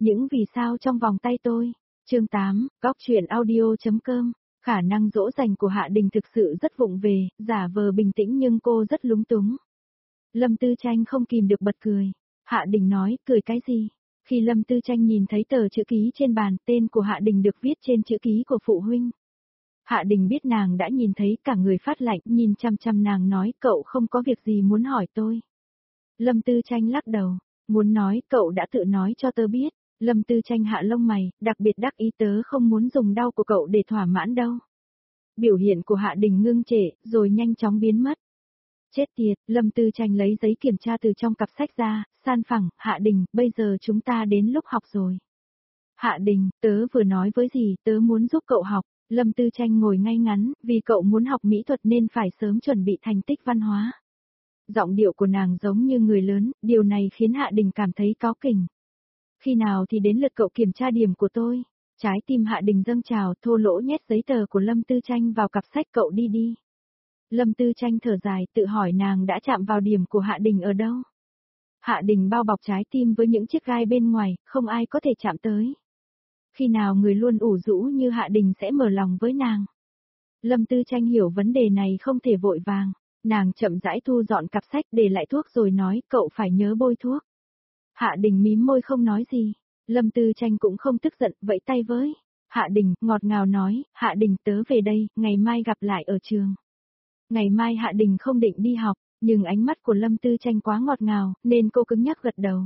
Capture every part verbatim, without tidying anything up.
Những vì sao trong vòng tay tôi. Chương tám, góc truyện audio.com. Khả năng dỗ dành của Hạ Đình thực sự rất vụng về, giả vờ bình tĩnh nhưng cô rất lúng túng. Lâm Tư Tranh không kìm được bật cười. Hạ Đình nói, cười cái gì? Khi Lâm Tư Tranh nhìn thấy tờ chữ ký trên bàn, tên của Hạ Đình được viết trên chữ ký của phụ huynh. Hạ Đình biết nàng đã nhìn thấy, cả người phát lạnh, nhìn chăm chăm nàng nói, cậu không có việc gì muốn hỏi tôi. Lâm Tư Tranh lắc đầu, muốn nói, cậu đã tự nói cho tớ biết. Lâm Tư Tranh hạ lông mày, đặc biệt đắc ý, tớ không muốn dùng đau của cậu để thỏa mãn đâu. Biểu hiện của Hạ Đình ngưng trệ, rồi nhanh chóng biến mất. Chết tiệt, Lâm Tư Tranh lấy giấy kiểm tra từ trong cặp sách ra, san phẳng, Hạ Đình, bây giờ chúng ta đến lúc học rồi. Hạ Đình, tớ vừa nói với gì, tớ muốn giúp cậu học. Lâm Tư Tranh ngồi ngay ngắn, vì cậu muốn học mỹ thuật nên phải sớm chuẩn bị thành tích văn hóa. Giọng điệu của nàng giống như người lớn, điều này khiến Hạ Đình cảm thấy cáu kỉnh. Khi nào thì đến lượt cậu kiểm tra điểm của tôi? Trái tim Hạ Đình dâng trào, thô lỗ nhét giấy tờ của Lâm Tư Tranh vào cặp sách, cậu đi đi. Lâm Tư Tranh thở dài, tự hỏi nàng đã chạm vào điểm của Hạ Đình ở đâu. Hạ Đình bao bọc trái tim với những chiếc gai bên ngoài, không ai có thể chạm tới. Khi nào người luôn ủ rũ như Hạ Đình sẽ mở lòng với nàng? Lâm Tư Tranh hiểu vấn đề này không thể vội vàng. Nàng chậm rãi thu dọn cặp sách, để lại thuốc rồi nói, cậu phải nhớ bôi thuốc. Hạ Đình mím môi không nói gì. Lâm Tư Tranh cũng không tức giận, vẫy tay với Hạ Đình, ngọt ngào nói, Hạ Đình tớ về đây, ngày mai gặp lại ở trường. Ngày mai Hạ Đình không định đi học, nhưng ánh mắt của Lâm Tư Tranh quá ngọt ngào, nên cô cứng nhắc gật đầu.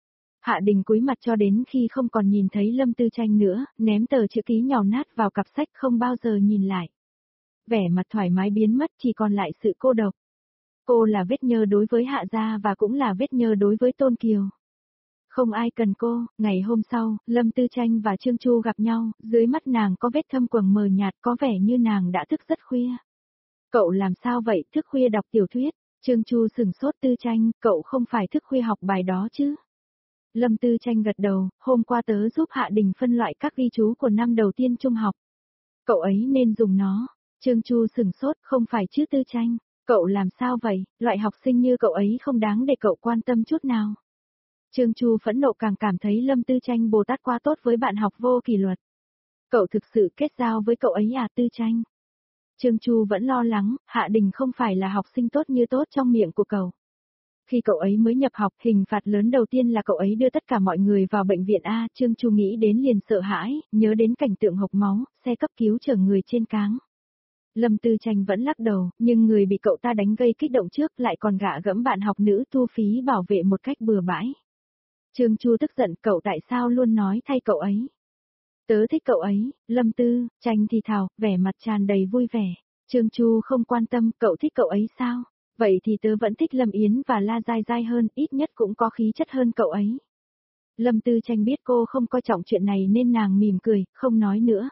Hạ Đình cúi mặt cho đến khi không còn nhìn thấy Lâm Tư Tranh nữa, ném tờ chữ ký nhàu nát vào cặp sách, không bao giờ nhìn lại. Vẻ mặt thoải mái biến mất, chỉ còn lại sự cô độc. Cô là vết nhơ đối với Hạ gia và cũng là vết nhơ đối với Tôn Kiều. Không ai cần cô. Ngày hôm sau, Lâm Tư Tranh và Trương Chu gặp nhau, dưới mắt nàng có vết thâm quầng mờ nhạt, có vẻ như nàng đã thức rất khuya. Cậu làm sao vậy, thức khuya đọc tiểu thuyết? Trương Chu sửng sốt. Tư Tranh, cậu không phải thức khuya học bài đó chứ? Lâm Tư Tranh gật đầu, hôm qua tớ giúp Hạ Đình phân loại các ghi chú của năm đầu tiên trung học. Cậu ấy nên dùng nó. Trương Chu sửng sốt, không phải chứ Tư Tranh, cậu làm sao vậy, loại học sinh như cậu ấy không đáng để cậu quan tâm chút nào. Trương Chu phẫn nộ càng cảm thấy Lâm Tư Tranh Bồ Tát quá tốt với bạn học vô kỷ luật. Cậu thực sự kết giao với cậu ấy à Tư Tranh? Trương Chu vẫn lo lắng, Hạ Đình không phải là học sinh tốt như tốt trong miệng của cậu. Khi cậu ấy mới nhập học, hình phạt lớn đầu tiên là cậu ấy đưa tất cả mọi người vào bệnh viện A. Trương Chu nghĩ đến liền sợ hãi, nhớ đến cảnh tượng hộc máu, xe cấp cứu chở người trên cáng. Lâm Tư Tranh vẫn lắc đầu, nhưng người bị cậu ta đánh gây kích động trước lại còn gạ gẫm bạn học nữ thu phí bảo vệ một cách bừa bãi. Trương Chu tức giận, cậu tại sao luôn nói thay cậu ấy? Tớ thích cậu ấy. Lâm Tư Tranh thì thào, vẻ mặt tràn đầy vui vẻ. Trương Chu không quan tâm, cậu thích cậu ấy sao? Vậy thì tớ vẫn thích Lâm Yến và La Giai Giai hơn, ít nhất cũng có khí chất hơn cậu ấy. Lâm Tư Tranh biết cô không coi trọng chuyện này nên nàng mỉm cười, không nói nữa.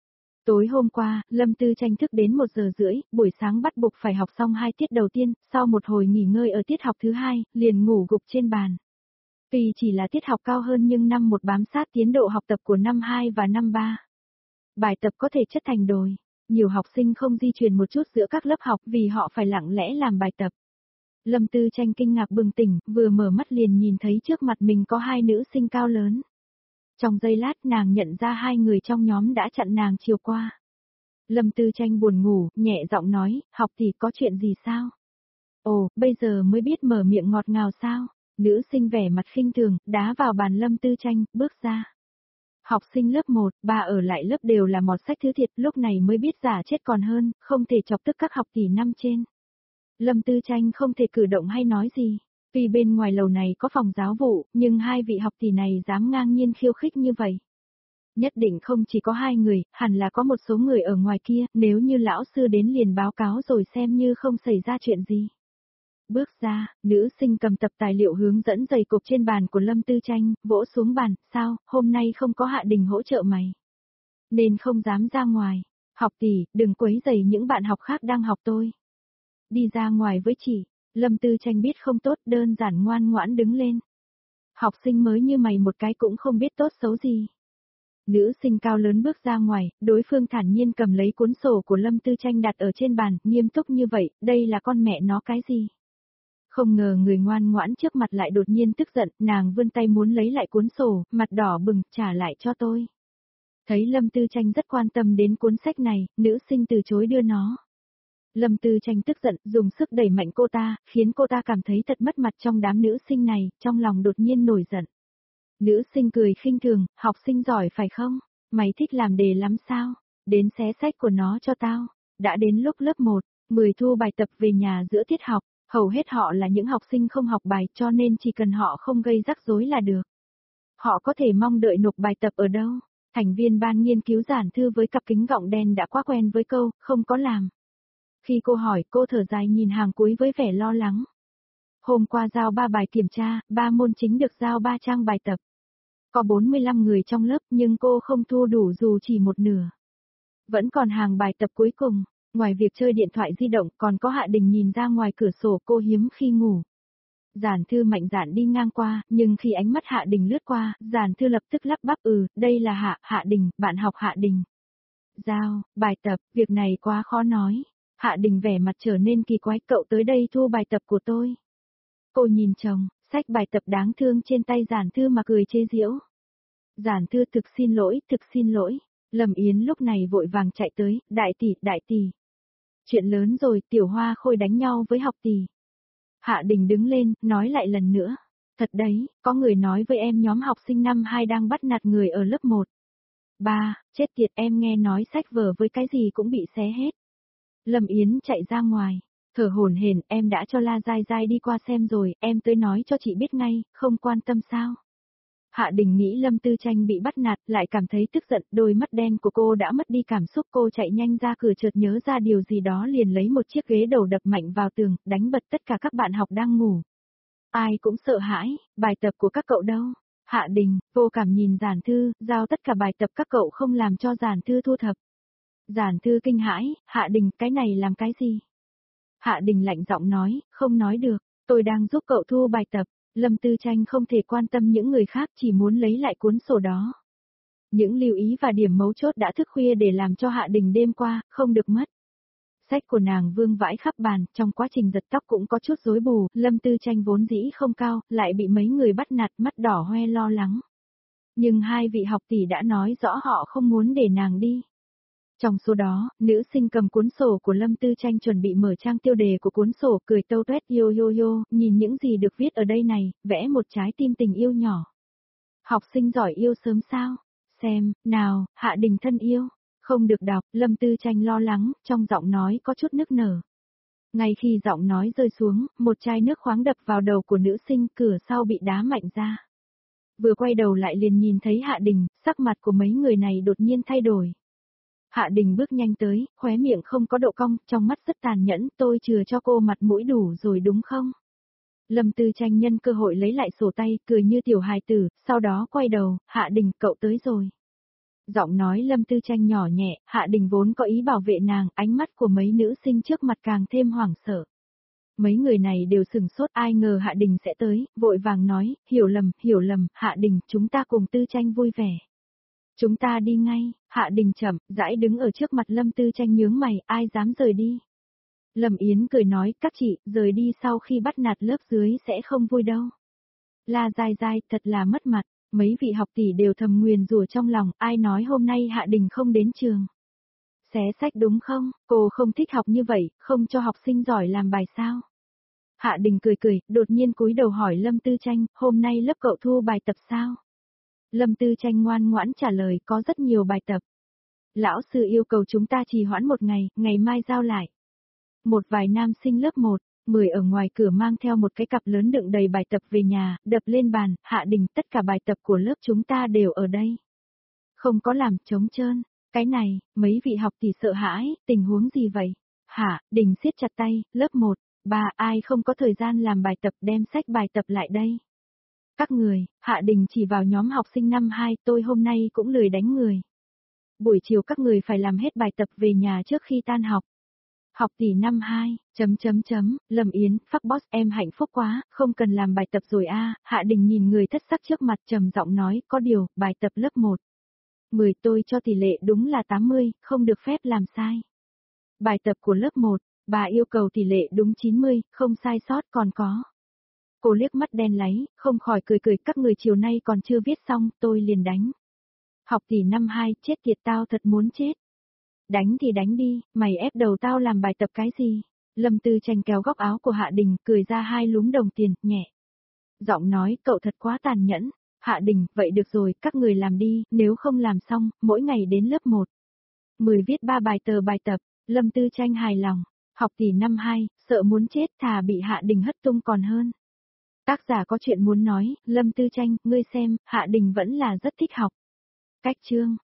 Tối hôm qua, Lâm Tư Tranh thức đến một giờ rưỡi, buổi sáng bắt buộc phải học xong hai tiết đầu tiên, sau một hồi nghỉ ngơi ở tiết học thứ hai, liền ngủ gục trên bàn. Tuy chỉ là tiết học cao hơn nhưng năm một bám sát tiến độ học tập của năm hai và năm ba. Bài tập có thể chất thành đồi. Nhiều học sinh không di chuyển một chút giữa các lớp học vì họ phải lặng lẽ làm bài tập. Lâm Tư Tranh kinh ngạc bừng tỉnh, vừa mở mắt liền nhìn thấy trước mặt mình có hai nữ sinh cao lớn. Trong giây lát nàng nhận ra hai người trong nhóm đã chặn nàng chiều qua. Lâm Tư Tranh buồn ngủ, nhẹ giọng nói, học thì có chuyện gì sao? Ồ, bây giờ mới biết mở miệng ngọt ngào sao? Nữ sinh vẻ mặt khinh thường, đá vào bàn Lâm Tư Tranh, bước ra. Học sinh lớp một, ba ở lại lớp đều là mọt sách thứ thiệt, lúc này mới biết giả chết còn hơn, không thể chọc tức các học tỷ năm trên. Lâm Tư Tranh không thể cử động hay nói gì. Vì bên ngoài lầu này có phòng giáo vụ, nhưng hai vị học tỷ này dám ngang nhiên khiêu khích như vậy. Nhất định không chỉ có hai người, hẳn là có một số người ở ngoài kia, nếu như lão sư đến liền báo cáo rồi xem như không xảy ra chuyện gì. Bước ra, nữ sinh cầm tập tài liệu hướng dẫn dày cộp trên bàn của Lâm Tư Tranh, vỗ xuống bàn, sao, hôm nay không có Hạ Đình hỗ trợ mày. Nên không dám ra ngoài. Học tỷ, đừng quấy rầy những bạn học khác đang học tôi. Đi ra ngoài với chị. Lâm Tư Tranh biết không tốt, đơn giản ngoan ngoãn đứng lên. Học sinh mới như mày một cái cũng không biết tốt xấu gì. Nữ sinh cao lớn bước ra ngoài, đối phương thản nhiên cầm lấy cuốn sổ của Lâm Tư Tranh đặt ở trên bàn, nghiêm túc như vậy, đây là con mẹ nó cái gì? Không ngờ người ngoan ngoãn trước mặt lại đột nhiên tức giận, nàng vươn tay muốn lấy lại cuốn sổ, mặt đỏ bừng, trả lại cho tôi. Thấy Lâm Tư Tranh rất quan tâm đến cuốn sách này, nữ sinh từ chối đưa nó. Lâm Tư Tranh tức giận, dùng sức đẩy mạnh cô ta, khiến cô ta cảm thấy thật mất mặt trong đám nữ sinh này, trong lòng đột nhiên nổi giận. Nữ sinh cười khinh thường, học sinh giỏi phải không? Mày thích làm đề lắm sao? Đến xé sách của nó cho tao. Đã đến lúc lớp một, mười thu bài tập về nhà giữa tiết học, hầu hết họ là những học sinh không học bài cho nên chỉ cần họ không gây rắc rối là được. Họ có thể mong đợi nộp bài tập ở đâu? Thành viên ban nghiên cứu Giản Thư với cặp kính gọng đen đã quá quen với câu, không có làm. Khi cô hỏi, cô thở dài nhìn hàng cuối với vẻ lo lắng. Hôm qua giao ba bài kiểm tra, ba môn chính được giao ba trang bài tập. Có bốn mươi lăm người trong lớp nhưng cô không thu đủ dù chỉ một nửa. Vẫn còn hàng bài tập cuối cùng, ngoài việc chơi điện thoại di động còn có Hạ Đình nhìn ra ngoài cửa sổ cô hiếm khi ngủ. Giản Thư mạnh dạn đi ngang qua, nhưng khi ánh mắt Hạ Đình lướt qua, Giản Thư lập tức lắp bắp ừ, đây là Hạ, Hạ Đình, bạn học Hạ Đình. Giao, bài tập, việc này quá khó nói. Hạ Đình vẻ mặt trở nên kỳ quái, cậu tới đây thu bài tập của tôi. Cô nhìn chồng, sách bài tập đáng thương trên tay Giản Thư mà cười chế giễu. Giản Thư thực xin lỗi, thực xin lỗi. Lâm Yến lúc này vội vàng chạy tới, đại tỷ, đại tỷ. Chuyện lớn rồi, Tiểu Hoa Khôi đánh nhau với học tỷ. Hạ Đình đứng lên, nói lại lần nữa. Thật đấy, có người nói với em nhóm học sinh năm hai đang bắt nạt người ở lớp một. Ba, chết tiệt, em nghe nói sách vở với cái gì cũng bị xé hết. Lâm Yến chạy ra ngoài, thở hổn hển, em đã cho La Giai Giai đi qua xem rồi, em tới nói cho chị biết ngay, không quan tâm sao. Hạ Đình nghĩ Lâm Tư Tranh bị bắt nạt, lại cảm thấy tức giận, đôi mắt đen của cô đã mất đi cảm xúc, cô chạy nhanh ra cửa chợt nhớ ra điều gì đó liền lấy một chiếc ghế đầu đập mạnh vào tường, đánh bật tất cả các bạn học đang ngủ. Ai cũng sợ hãi, bài tập của các cậu đâu? Hạ Đình, vô cảm nhìn Giản Thư, giao tất cả bài tập các cậu không làm cho Giản Thư thu thập. Giản Thư kinh hãi, Hạ Đình, cái này làm cái gì? Hạ Đình lạnh giọng nói, không nói được, tôi đang giúp cậu thu bài tập. Lâm Tư Tranh không thể quan tâm những người khác, chỉ muốn lấy lại cuốn sổ đó. Những lưu ý và điểm mấu chốt đã thức khuya để làm cho Hạ Đình đêm qua, không được mất. Sách của nàng vương vãi khắp bàn, trong quá trình giật tóc cũng có chút rối bù, Lâm Tư Tranh vốn dĩ không cao, lại bị mấy người bắt nạt, mắt đỏ hoe lo lắng. Nhưng hai vị học tỷ đã nói rõ họ không muốn để nàng đi. Trong số đó, nữ sinh cầm cuốn sổ của Lâm Tư Tranh chuẩn bị mở trang tiêu đề của cuốn sổ, cười tâu tuét yo yo yo, nhìn những gì được viết ở đây này, vẽ một trái tim tình yêu nhỏ. Học sinh giỏi yêu sớm sao? Xem, nào, Hạ Đình thân yêu. Không được đọc, Lâm Tư Tranh lo lắng, trong giọng nói có chút nức nở. Ngay khi giọng nói rơi xuống, một chai nước khoáng đập vào đầu của nữ sinh, cửa sau bị đá mạnh ra. Vừa quay đầu lại liền nhìn thấy Hạ Đình, sắc mặt của mấy người này đột nhiên thay đổi. Hạ Đình bước nhanh tới, khóe miệng không có độ cong, trong mắt rất tàn nhẫn, tôi chừa cho cô mặt mũi đủ rồi đúng không? Lâm Tư Tranh nhân cơ hội lấy lại sổ tay, cười như tiểu hài tử, sau đó quay đầu, Hạ Đình, cậu tới rồi. Giọng nói Lâm Tư Tranh nhỏ nhẹ, Hạ Đình vốn có ý bảo vệ nàng, ánh mắt của mấy nữ sinh trước mặt càng thêm hoảng sợ. Mấy người này đều sừng sốt, ai ngờ Hạ Đình sẽ tới, vội vàng nói, hiểu lầm, hiểu lầm, Hạ Đình, chúng ta cùng Tư Tranh vui vẻ. Chúng ta đi ngay, Hạ Đình chậm, rãi đứng ở trước mặt Lâm Tư Tranh nhướng mày, ai dám rời đi. Lâm Yến cười nói, các chị, rời đi sau khi bắt nạt lớp dưới sẽ không vui đâu. La Giai Giai, thật là mất mặt, mấy vị học tỷ đều thầm nguyền rủa trong lòng, ai nói hôm nay Hạ Đình không đến trường. Xé sách đúng không, cô không thích học như vậy, không cho học sinh giỏi làm bài sao. Hạ Đình cười cười, đột nhiên cúi đầu hỏi Lâm Tư Tranh, hôm nay lớp cậu thu bài tập sao? Lâm Tư Tranh ngoan ngoãn trả lời, có rất nhiều bài tập. Lão sư yêu cầu chúng ta trì hoãn một ngày, ngày mai giao lại. Một vài nam sinh lớp một, mười ở ngoài cửa mang theo một cái cặp lớn đựng đầy bài tập về nhà, đập lên bàn, Hạ Đình, tất cả bài tập của lớp chúng ta đều ở đây. Không có làm trống trơn, cái này, mấy vị học tỷ sợ hãi, tình huống gì vậy? Hạ Đình siết chặt tay, lớp một, ba, ai không có thời gian làm bài tập đem sách bài tập lại đây. Các người, Hạ Đình chỉ vào nhóm học sinh năm hai, tôi hôm nay cũng lười đánh người. Buổi chiều các người phải làm hết bài tập về nhà trước khi tan học. Học tỷ năm hai, chấm chấm chấm, Lâm Yến, fuck boss, em hạnh phúc quá, không cần làm bài tập rồi a. Hạ Đình nhìn người thất sắc trước mặt trầm giọng nói, có điều, bài tập lớp một. mười tôi cho tỷ lệ đúng là tám mươi, không được phép làm sai. Bài tập của lớp một, Bà yêu cầu tỷ lệ đúng chín mươi, không sai sót còn có. Cô liếc mắt đen láy, không khỏi cười cười, các người chiều nay còn chưa viết xong, tôi liền đánh. Học tỷ năm hai, chết tiệt tao thật muốn chết. Đánh thì đánh đi, mày ép đầu tao làm bài tập cái gì? Lâm Tư Tranh kéo góc áo của Hạ Đình, cười ra hai lúm đồng tiền, nhẹ. Giọng nói, cậu thật quá tàn nhẫn. Hạ Đình, vậy được rồi, các người làm đi, nếu không làm xong, mỗi ngày đến lớp một. mười viết ba bài tờ bài tập, Lâm Tư Tranh hài lòng. Học tỷ năm hai, sợ muốn chết, thà bị Hạ Đình hất tung còn hơn. Tác giả có chuyện muốn nói, Lâm Tư Tranh, ngươi xem, Hạ Đình vẫn là rất thích học. Cách chương